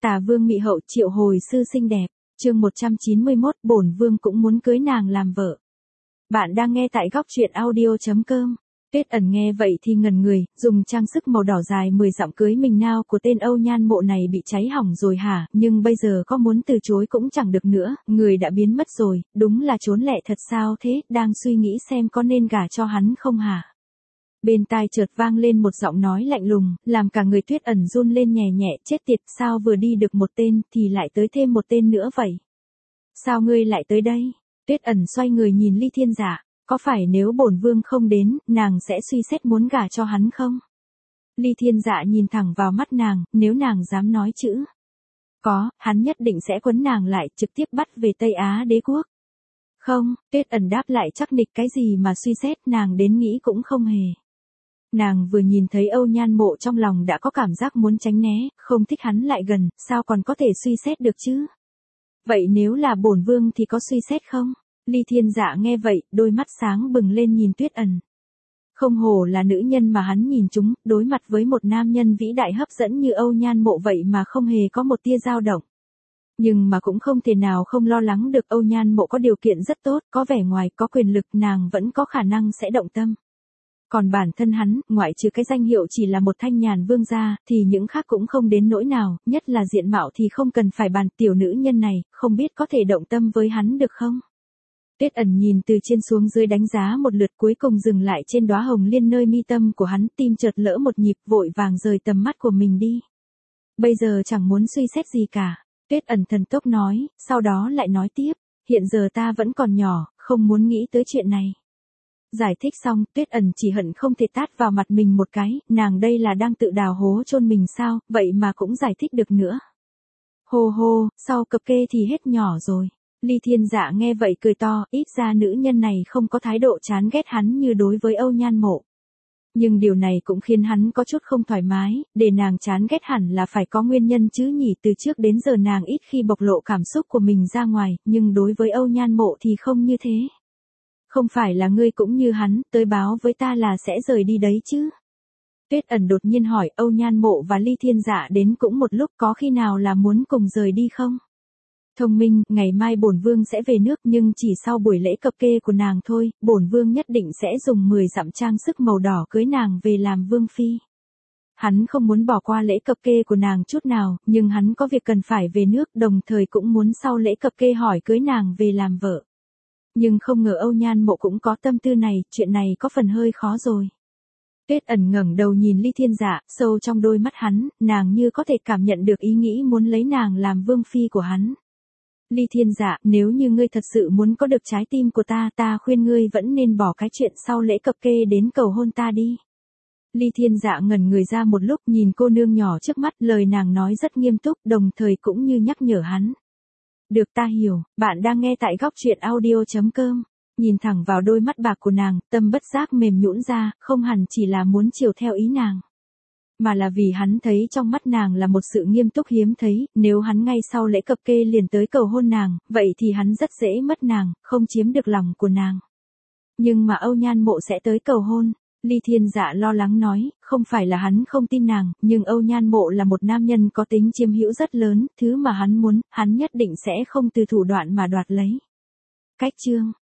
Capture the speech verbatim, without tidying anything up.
Tà vương mị hậu triệu hồi sư xinh đẹp, chương một trăm chín mươi mốt, bổn vương cũng muốn cưới nàng làm vợ. Bạn đang nghe tại góc truyện audio chấm com. Tuyết Ẩn nghe vậy thì ngẩn người, dùng trang sức màu đỏ dài mười dặm cưới mình nao của tên Âu Nhan Mộ này bị cháy hỏng rồi hả, nhưng bây giờ có muốn từ chối cũng chẳng được nữa, người đã biến mất rồi, đúng là trốn lẹ thật sao thế, đang suy nghĩ xem có nên gả cho hắn không hả. Bên tai chợt vang lên một giọng nói lạnh lùng, làm cả người Tuyết Ẩn run lên nhẹ nhẹ, chết tiệt, sao vừa đi được một tên thì lại tới thêm một tên nữa vậy? Sao ngươi lại tới đây? Tuyết Ẩn xoay người nhìn Ly Thiên Dạ, có phải nếu bổn vương không đến, nàng sẽ suy xét muốn gả cho hắn không? Ly Thiên Dạ nhìn thẳng vào mắt nàng, nếu nàng dám nói chữ có, hắn nhất định sẽ quấn nàng lại, trực tiếp bắt về Tây Á đế quốc. Không, Tuyết Ẩn đáp lại chắc nịch, cái gì mà suy xét, nàng đến nghĩ cũng không hề. Nàng vừa nhìn thấy Âu Nhan Mộ trong lòng đã có cảm giác muốn tránh né, không thích hắn lại gần, sao còn có thể suy xét được chứ? Vậy nếu là bổn vương thì có suy xét không? Ly Thiên Dạ nghe vậy, đôi mắt sáng bừng lên nhìn Tuyết Ẩn. Không hổ là nữ nhân mà hắn nhìn chúng, đối mặt với một nam nhân vĩ đại hấp dẫn như Âu Nhan Mộ vậy mà không hề có một tia dao động. Nhưng mà cũng không thể nào không lo lắng được, Âu Nhan Mộ có điều kiện rất tốt, có vẻ ngoài, có quyền lực, nàng vẫn có khả năng sẽ động tâm. Còn bản thân hắn, ngoại trừ cái danh hiệu chỉ là một thanh nhàn vương gia, thì những khác cũng không đến nỗi nào, nhất là diện mạo thì không cần phải bàn, tiểu nữ nhân này, không biết có thể động tâm với hắn được không? Tuyết Ẩn nhìn từ trên xuống dưới đánh giá một lượt, cuối cùng dừng lại trên đóa hồng liên nơi mi tâm của hắn, tim chợt lỡ một nhịp, vội vàng rời tầm mắt của mình đi. Bây giờ chẳng muốn suy xét gì cả, Tuyết Ẩn thần tốc nói, sau đó lại nói tiếp, hiện giờ ta vẫn còn nhỏ, không muốn nghĩ tới chuyện này. Giải thích xong, Tuyết Ẩn chỉ hận không thể tát vào mặt mình một cái, nàng đây là đang tự đào hố chôn mình sao, vậy mà cũng giải thích được nữa. Hô hô, sau cập kê thì hết nhỏ rồi. Ly Thiên Dạ nghe vậy cười to, ít ra nữ nhân này không có thái độ chán ghét hắn như đối với Âu Nhan Mộ. Nhưng điều này cũng khiến hắn có chút không thoải mái, để nàng chán ghét hẳn là phải có nguyên nhân chứ nhỉ, từ trước đến giờ nàng ít khi bộc lộ cảm xúc của mình ra ngoài, nhưng đối với Âu Nhan Mộ thì không như thế. Không phải là ngươi cũng như hắn, tới báo với ta là sẽ rời đi đấy chứ? Tuyết Ẩn đột nhiên hỏi, Âu Nhan Mộ và Ly Thiên Dạ đến cũng một lúc, có khi nào là muốn cùng rời đi không? Thông minh, ngày mai bổn vương sẽ về nước, nhưng chỉ sau buổi lễ cập kê của nàng thôi, bổn vương nhất định sẽ dùng mười dặm trang sức màu đỏ cưới nàng về làm vương phi. Hắn không muốn bỏ qua lễ cập kê của nàng chút nào, nhưng hắn có việc cần phải về nước, đồng thời cũng muốn sau lễ cập kê hỏi cưới nàng về làm vợ. Nhưng không ngờ Âu Nhan Mộ cũng có tâm tư này, chuyện này có phần hơi khó rồi. Tuyết Ẩn ngẩng đầu nhìn Ly Thiên Dạ, sâu trong đôi mắt hắn, nàng như có thể cảm nhận được ý nghĩ muốn lấy nàng làm vương phi của hắn. Ly Thiên Dạ, nếu như ngươi thật sự muốn có được trái tim của ta, ta khuyên ngươi vẫn nên bỏ cái chuyện sau lễ cập kê đến cầu hôn ta đi. Ly Thiên Dạ ngẩn người ra một lúc, nhìn cô nương nhỏ trước mắt, lời nàng nói rất nghiêm túc, đồng thời cũng như nhắc nhở hắn. Được, ta hiểu, bạn đang nghe tại góc truyện audio chấm com. Nhìn thẳng vào đôi mắt bạc của nàng, tâm bất giác mềm nhũn ra, không hẳn chỉ là muốn chiều theo ý nàng. Mà là vì hắn thấy trong mắt nàng là một sự nghiêm túc hiếm thấy, nếu hắn ngay sau lễ cập kê liền tới cầu hôn nàng, vậy thì hắn rất dễ mất nàng, không chiếm được lòng của nàng. Nhưng mà Âu Nhan Mộ sẽ tới cầu hôn. Ly Thiên Dạ lo lắng nói, không phải là hắn không tin nàng, nhưng Âu Nhan Mộ là một nam nhân có tính chiếm hữu rất lớn, thứ mà hắn muốn, hắn nhất định sẽ không từ thủ đoạn mà đoạt lấy. Cách chương